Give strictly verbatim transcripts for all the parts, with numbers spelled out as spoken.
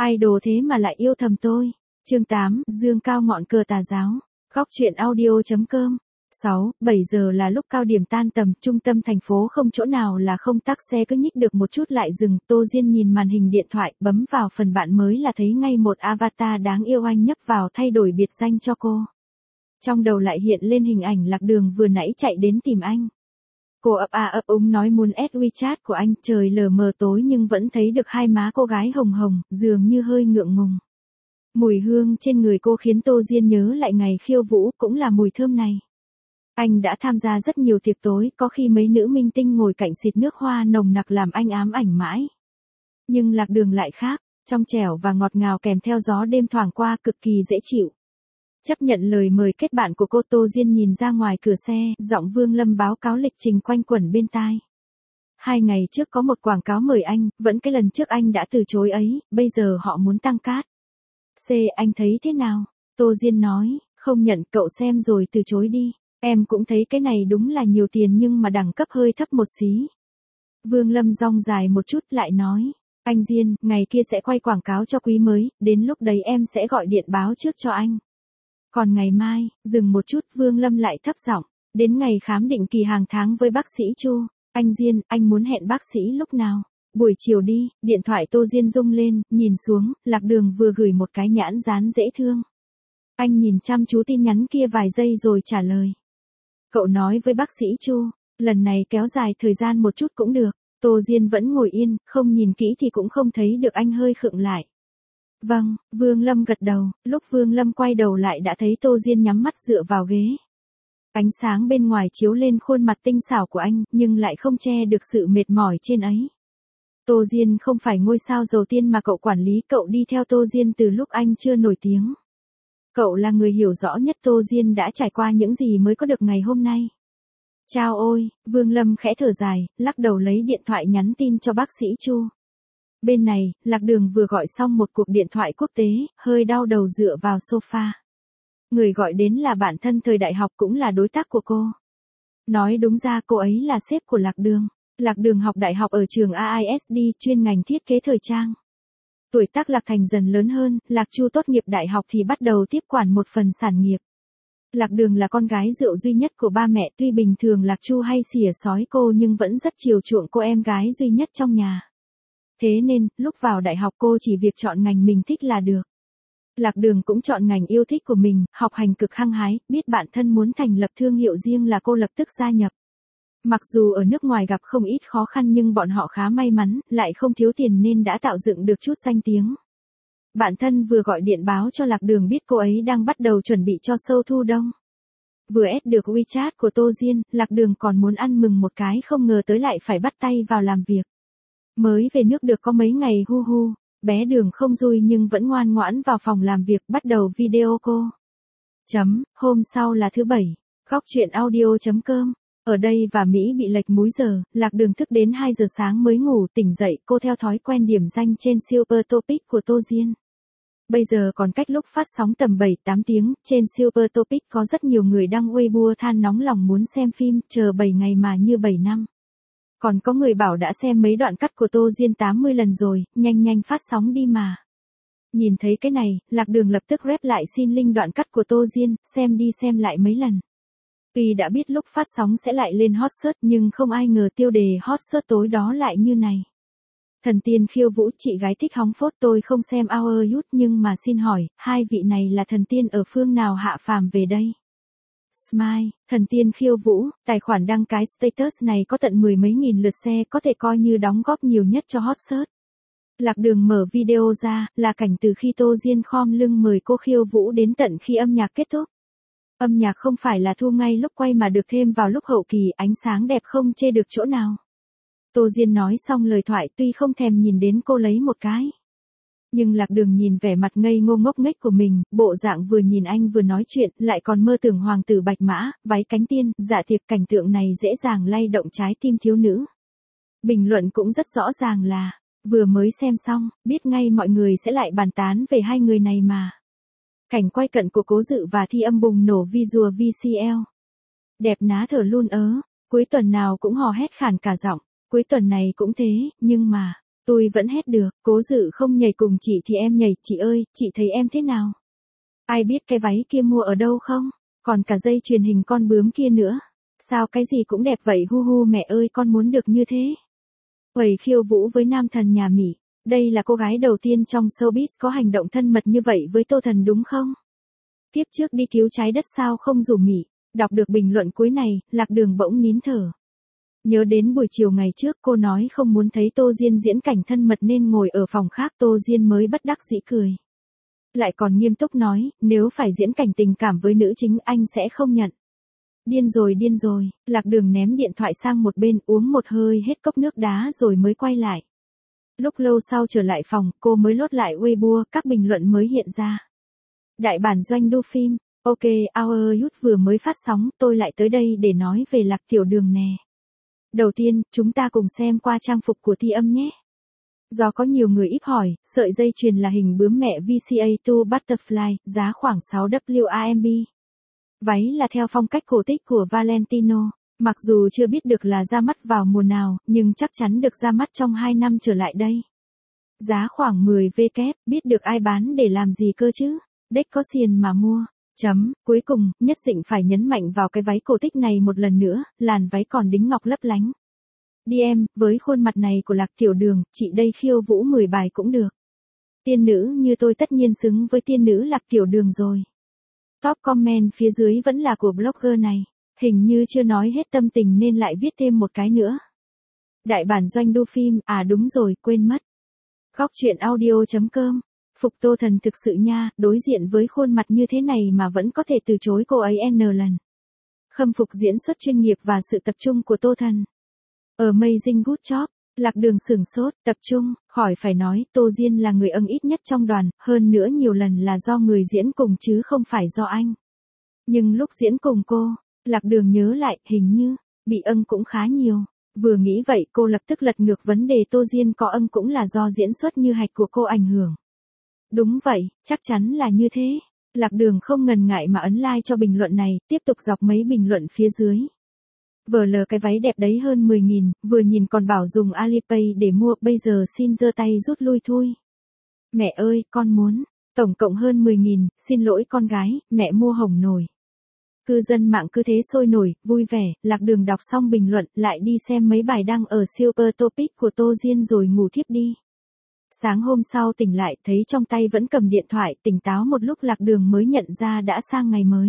Idol thế mà lại yêu thầm tôi. Chương tám, dương cao ngọn cờ tà giáo. Góc truyện audio.com. sáu, bảy giờ là lúc cao điểm tan tầm, trung tâm thành phố không chỗ nào là không tắc, xe cứ nhích được một chút lại dừng. Tô Diên nhìn màn hình điện thoại, bấm vào phần bạn mới là thấy ngay một avatar đáng yêu, anh nhấp vào thay đổi biệt danh cho cô. Trong đầu lại hiện lên hình ảnh Lạc Đường vừa nãy chạy đến tìm anh. Cô ấp a ấp úng nói muốn add WeChat của anh, trời lờ mờ tối nhưng vẫn thấy được hai má cô gái hồng hồng, dường như hơi ngượng ngùng. Mùi hương trên người cô khiến Tô Diên nhớ lại ngày khiêu vũ, cũng là mùi thơm này. Anh đã tham gia rất nhiều tiệc tối, có khi mấy nữ minh tinh ngồi cạnh xịt nước hoa nồng nặc làm anh ám ảnh mãi. Nhưng Lạc Đường lại khác, trong trẻo và ngọt ngào kèm theo gió đêm thoảng qua, cực kỳ dễ chịu. Chấp nhận lời mời kết bạn của cô, Tô Diên nhìn ra ngoài cửa xe, giọng Vương Lâm báo cáo lịch trình quanh quẩn bên tai. Hai ngày trước có một quảng cáo mời anh, vẫn cái lần trước anh đã từ chối ấy, bây giờ họ muốn tăng cát. C, anh thấy thế nào? Tô Diên nói, không nhận, cậu xem rồi từ chối đi. Em cũng thấy cái này đúng là nhiều tiền nhưng mà đẳng cấp hơi thấp một xí. Vương Lâm dong dài một chút lại nói, anh Diên, ngày kia sẽ quay quảng cáo cho quý mới, đến lúc đấy em sẽ gọi điện báo trước cho anh. Còn ngày mai, dừng một chút, Vương Lâm lại thấp giọng, đến ngày khám định kỳ hàng tháng với bác sĩ Chu. Anh Diên, anh muốn hẹn bác sĩ lúc nào? Buổi chiều đi. Điện thoại Tô Diên rung lên, nhìn xuống, Lạc Đường vừa gửi một cái nhãn dán dễ thương. Anh nhìn chăm chú tin nhắn kia vài giây rồi trả lời. Cậu nói với bác sĩ Chu, lần này kéo dài thời gian một chút cũng được. Tô Diên vẫn ngồi yên, không nhìn kỹ thì cũng không thấy được anh hơi khựng lại. Vâng, Vương Lâm gật đầu, lúc Vương Lâm quay đầu lại đã thấy Tô Diên nhắm mắt dựa vào ghế. Ánh sáng bên ngoài chiếu lên khuôn mặt tinh xảo của anh, nhưng lại không che được sự mệt mỏi trên ấy. Tô Diên không phải ngôi sao dầu tiên mà cậu quản lý, cậu đi theo Tô Diên từ lúc anh chưa nổi tiếng. Cậu là người hiểu rõ nhất Tô Diên đã trải qua những gì mới có được ngày hôm nay. Chao ôi, Vương Lâm khẽ thở dài, lắc đầu lấy điện thoại nhắn tin cho bác sĩ Chu. Bên này, Lạc Đường vừa gọi xong một cuộc điện thoại quốc tế, hơi đau đầu dựa vào sofa. Người gọi đến là bạn thân thời đại học, cũng là đối tác của cô. Nói đúng ra cô ấy là sếp của Lạc Đường. Lạc Đường học đại học ở trường a i ét đê, chuyên ngành thiết kế thời trang. Tuổi tác Lạc Thành dần lớn hơn, Lạc Chu tốt nghiệp đại học thì bắt đầu tiếp quản một phần sản nghiệp. Lạc Đường là con gái rượu duy nhất của ba mẹ, tuy bình thường Lạc Chu hay xỉa xói cô nhưng vẫn rất chiều chuộng cô em gái duy nhất trong nhà. Thế nên, lúc vào đại học cô chỉ việc chọn ngành mình thích là được. Lạc Đường cũng chọn ngành yêu thích của mình, học hành cực hăng hái, biết bạn thân muốn thành lập thương hiệu riêng là cô lập tức gia nhập. Mặc dù ở nước ngoài gặp không ít khó khăn nhưng bọn họ khá may mắn, lại không thiếu tiền nên đã tạo dựng được chút danh tiếng. Bạn thân vừa gọi điện báo cho Lạc Đường biết cô ấy đang bắt đầu chuẩn bị cho show thu đông. Vừa add được WeChat của Tô Diên, Lạc Đường còn muốn ăn mừng một cái, không ngờ tới lại phải bắt tay vào làm việc. Mới về nước được có mấy ngày hu hu, bé Đường không vui nhưng vẫn ngoan ngoãn vào phòng làm việc, bắt đầu video cô. Chấm, hôm sau là thứ bảy. Góc truyện audio.com. Ở đây và Mỹ bị lệch múi giờ, Lạc Đường thức đến hai giờ sáng mới ngủ, tỉnh dậy cô theo thói quen điểm danh trên Super Topic của Tô Diên. Bây giờ còn cách lúc phát sóng tầm bảy tám tiếng, trên Super Topic có rất nhiều người đăng Weibo than nóng lòng muốn xem phim, chờ bảy ngày mà như bảy năm. Còn có người bảo đã xem mấy đoạn cắt của Tô Diên tám mươi lần rồi, nhanh nhanh phát sóng đi mà. Nhìn thấy cái này, Lạc Đường lập tức rep lại xin link đoạn cắt của Tô Diên, xem đi xem lại mấy lần. Tuy đã biết lúc phát sóng sẽ lại lên hot search nhưng không ai ngờ tiêu đề hot search tối đó lại như này. Thần tiên khiêu vũ, chị gái thích hóng phốt, tôi không xem Our Youth nhưng mà xin hỏi, hai vị này là thần tiên ở phương nào hạ phàm về đây? Smile, thần tiên khiêu vũ, tài khoản đăng cái status này có tận mười mấy nghìn lượt share, có thể coi như đóng góp nhiều nhất cho hot search. Lạc Đường mở video ra, là cảnh từ khi Tô Diên khom lưng mời cô khiêu vũ đến tận khi âm nhạc kết thúc. Âm nhạc không phải là thu ngay lúc quay mà được thêm vào lúc hậu kỳ, ánh sáng đẹp không chê được chỗ nào. Tô Diên nói xong lời thoại tuy không thèm nhìn đến cô lấy một cái. Nhưng Lạc Đường nhìn vẻ mặt ngây ngô ngốc nghếch của mình, bộ dạng vừa nhìn anh vừa nói chuyện, lại còn mơ tưởng hoàng tử bạch mã, váy cánh tiên, dạ tiệc, cảnh tượng này dễ dàng lay động trái tim thiếu nữ. Bình luận cũng rất rõ ràng là, vừa mới xem xong, biết ngay mọi người sẽ lại bàn tán về hai người này mà. Cảnh quay cận của Cố Dự và Thi Âm bùng nổ visual vê xê lờ. Đẹp ná thở luôn ớ, cuối tuần nào cũng hò hét khàn cả giọng, cuối tuần này cũng thế, nhưng mà, Tôi vẫn hét được, Cố Dự không nhảy cùng chị thì em nhảy, chị ơi, chị thấy em thế nào? Ai biết cái váy kia mua ở đâu không? Còn cả dây chuyền hình con bướm kia nữa. Sao cái gì cũng đẹp vậy hu hu mẹ ơi con muốn được như thế. Uầy khiêu vũ với nam thần nhà Mỹ. Đây là cô gái đầu tiên trong showbiz có hành động thân mật như vậy với Tô Thần đúng không? Tiếp trước đi cứu trái đất sao không rủ Mỹ. Đọc được bình luận cuối này, Lạc Đường bỗng nín thở. Nhớ đến buổi chiều ngày trước cô nói không muốn thấy Tô Diên diễn cảnh thân mật nên ngồi ở phòng khác Tô Diên mới bất đắc dĩ cười. Lại còn nghiêm túc nói, nếu phải diễn cảnh tình cảm với nữ chính anh sẽ không nhận. Điên rồi điên rồi, Lạc Đường ném điện thoại sang một bên uống một hơi hết cốc nước đá rồi mới quay lại. Lúc lâu sau trở lại phòng, cô mới lốt lại Weibo, các bình luận mới hiện ra. Đại bản doanh đu phim, ok, Our Youth vừa mới phát sóng, tôi lại tới đây để nói về Lạc Tiểu Đường nè. Đầu tiên, chúng ta cùng xem qua trang phục của Thi Âm nhé. Do có nhiều người íp hỏi, sợi dây chuyền là hình bướm mẹ vê xê a hai Butterfly, giá khoảng sáu W A M B. Váy là theo phong cách cổ tích của Valentino, mặc dù chưa biết được là ra mắt vào mùa nào, nhưng chắc chắn được ra mắt trong hai năm trở lại đây. Giá khoảng mười W, biết được ai bán để làm gì cơ chứ, đếch có xiền mà mua. Chấm, cuối cùng, nhất định phải nhấn mạnh vào cái váy cổ tích này một lần nữa, làn váy còn đính ngọc lấp lánh. Đi em, với khuôn mặt này của Lạc Tiểu Đường, chị đây khiêu vũ mười bài cũng được. Tiên nữ như tôi tất nhiên xứng với tiên nữ Lạc Tiểu Đường rồi. Top comment phía dưới vẫn là của blogger này, hình như chưa nói hết tâm tình nên lại viết thêm một cái nữa. Đại bản doanh đu phim, à đúng rồi, quên mất. Góc truyện audio chấm com. Phục Tô Thần thực sự nha, đối diện với khuôn mặt như thế này mà vẫn có thể từ chối cô ấy n lần. Khâm phục diễn xuất chuyên nghiệp và sự tập trung của Tô Thần. Amazing good job, Lạc Đường sửng sốt, tập trung, khỏi phải nói, Tô Diên là người ưng ít nhất trong đoàn, hơn nữa nhiều lần là do người diễn cùng chứ không phải do anh. Nhưng lúc diễn cùng cô, Lạc Đường nhớ lại, hình như, bị ưng cũng khá nhiều. Vừa nghĩ vậy cô lập tức lật ngược vấn đề Tô Diên có ưng cũng là do diễn xuất như hạch của cô ảnh hưởng. Đúng vậy, chắc chắn là như thế. Lạc Đường không ngần ngại mà ấn like cho bình luận này, tiếp tục dọc mấy bình luận phía dưới. Vờ lờ cái váy đẹp đấy hơn mười nghìn, vừa nhìn còn bảo dùng Alipay để mua, bây giờ xin giơ tay rút lui thôi. Mẹ ơi, con muốn. Tổng cộng hơn mười nghìn, xin lỗi con gái, mẹ mua hỏng nổi. Cư dân mạng cứ thế sôi nổi, vui vẻ, Lạc Đường đọc xong bình luận, lại đi xem mấy bài đăng ở Super Topic của Tô Diên rồi ngủ thiếp đi. Sáng hôm sau tỉnh lại, thấy trong tay vẫn cầm điện thoại, tỉnh táo một lúc Lạc Đường mới nhận ra đã sang ngày mới.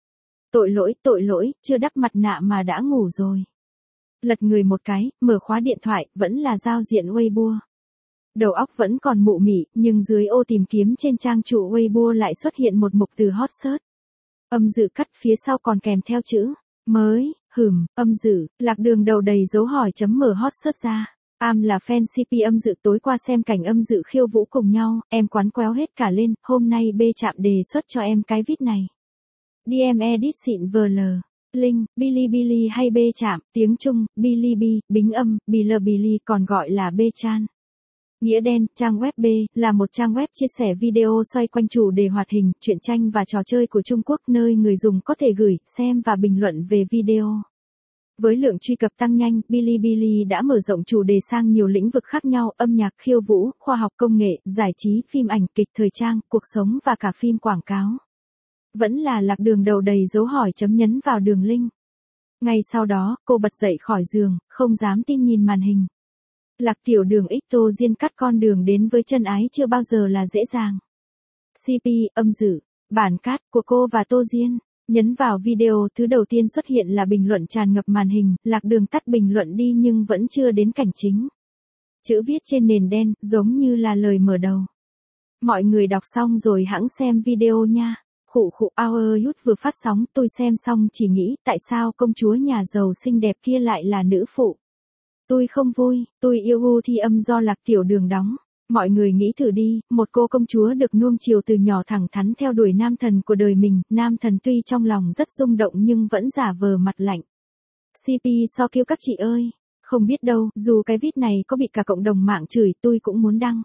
Tội lỗi, tội lỗi, chưa đắp mặt nạ mà đã ngủ rồi. Lật người một cái, mở khóa điện thoại, vẫn là giao diện Weibo. Đầu óc vẫn còn mụ mị, nhưng dưới ô tìm kiếm trên trang chủ Weibo lại xuất hiện một mục từ hot search. Âm dự cắt phía sau còn kèm theo chữ, mới, hửm, âm dự, Lạc Đường đầu đầy dấu hỏi chấm mở hot search ra. Am là fan xê pê âm dự tối qua xem cảnh âm dự khiêu vũ cùng nhau, em quán quéo hết cả lên, hôm nay B chạm đề xuất cho em cái vít này. đê em edit xịn vờ lờ. Link, Bilibili hay B chạm, tiếng Trung, Bilibi, bính âm, Bilibili còn gọi là B-chan. Nghĩa đen, trang web B, là một trang web chia sẻ video xoay quanh chủ đề hoạt hình, truyện tranh và trò chơi của Trung Quốc nơi người dùng có thể gửi, xem và bình luận về video. Với lượng truy cập tăng nhanh, Bilibili đã mở rộng chủ đề sang nhiều lĩnh vực khác nhau, âm nhạc, khiêu vũ, khoa học công nghệ, giải trí, phim ảnh, kịch, thời trang, cuộc sống và cả phim quảng cáo. Vẫn là Lạc Đường đầu đầy dấu hỏi chấm nhấn vào đường link. Ngay sau đó, cô bật dậy khỏi giường, không dám tin nhìn màn hình. Lạc Tiểu Đường x Tô Diên cắt con đường đến với chân ái chưa bao giờ là dễ dàng. xê pê, âm dự, bản cắt của cô và Tô Diên. Nhấn vào video, thứ đầu tiên xuất hiện là bình luận tràn ngập màn hình, Lạc Đường tắt bình luận đi nhưng vẫn chưa đến cảnh chính. Chữ viết trên nền đen, giống như là lời mở đầu. Mọi người đọc xong rồi hãng xem video nha. Khụ khụ Our Youth vừa phát sóng, tôi xem xong chỉ nghĩ, tại sao công chúa nhà giàu xinh đẹp kia lại là nữ phụ. Tôi không vui, tôi yêu U Thi Âm do Lạc Tiểu Đường đóng. Mọi người nghĩ thử đi, một cô công chúa được nuông chiều từ nhỏ thẳng thắn theo đuổi nam thần của đời mình, nam thần tuy trong lòng rất rung động nhưng vẫn giả vờ mặt lạnh. xê pê so kiêu các chị ơi, không biết đâu, dù cái viết này có bị cả cộng đồng mạng chửi tôi cũng muốn đăng.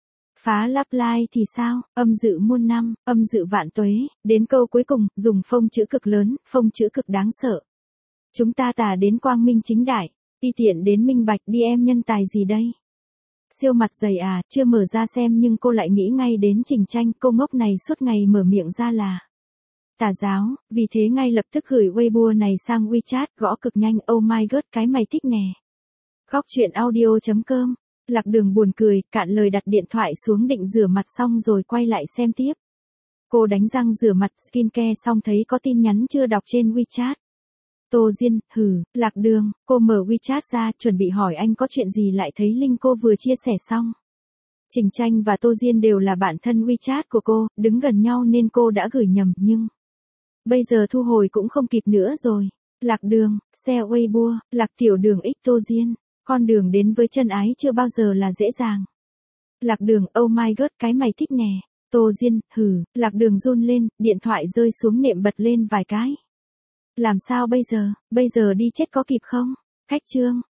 Phá lắp like thì sao, âm dự muôn năm, âm dự vạn tuế, đến câu cuối cùng, dùng phông chữ cực lớn, phông chữ cực đáng sợ. Chúng ta tà đến quang minh chính đại, ti tiện đến minh bạch đi em nhân tài gì đây. Siêu mặt dày à, chưa mở ra xem nhưng cô lại nghĩ ngay đến Trình Tranh, cô ngốc này suốt ngày mở miệng ra là tà giáo, vì thế ngay lập tức gửi Weibo này sang WeChat, gõ cực nhanh, oh my god cái mày thích nè. Góc chuyện audio.com, Lạc Đường buồn cười, cạn lời đặt điện thoại xuống định rửa mặt xong rồi quay lại xem tiếp. Cô đánh răng rửa mặt skincare xong thấy có tin nhắn chưa đọc trên WeChat. Tô Diên, hừ, Lạc Đường, cô mở WeChat ra chuẩn bị hỏi anh có chuyện gì lại thấy link cô vừa chia sẻ xong. Trình Tranh và Tô Diên đều là bạn thân WeChat của cô, đứng gần nhau nên cô đã gửi nhầm nhưng bây giờ thu hồi cũng không kịp nữa rồi. Lạc Đường, share Weibo, Lạc Tiểu Đường x Tô Diên, con đường đến với chân ái chưa bao giờ là dễ dàng. Lạc Đường, oh my god cái mày thích nè. Tô Diên, hừ, Lạc Đường run lên, điện thoại rơi xuống nệm bật lên vài cái. Làm sao bây giờ, bây giờ đi chết có kịp không? Cách chương.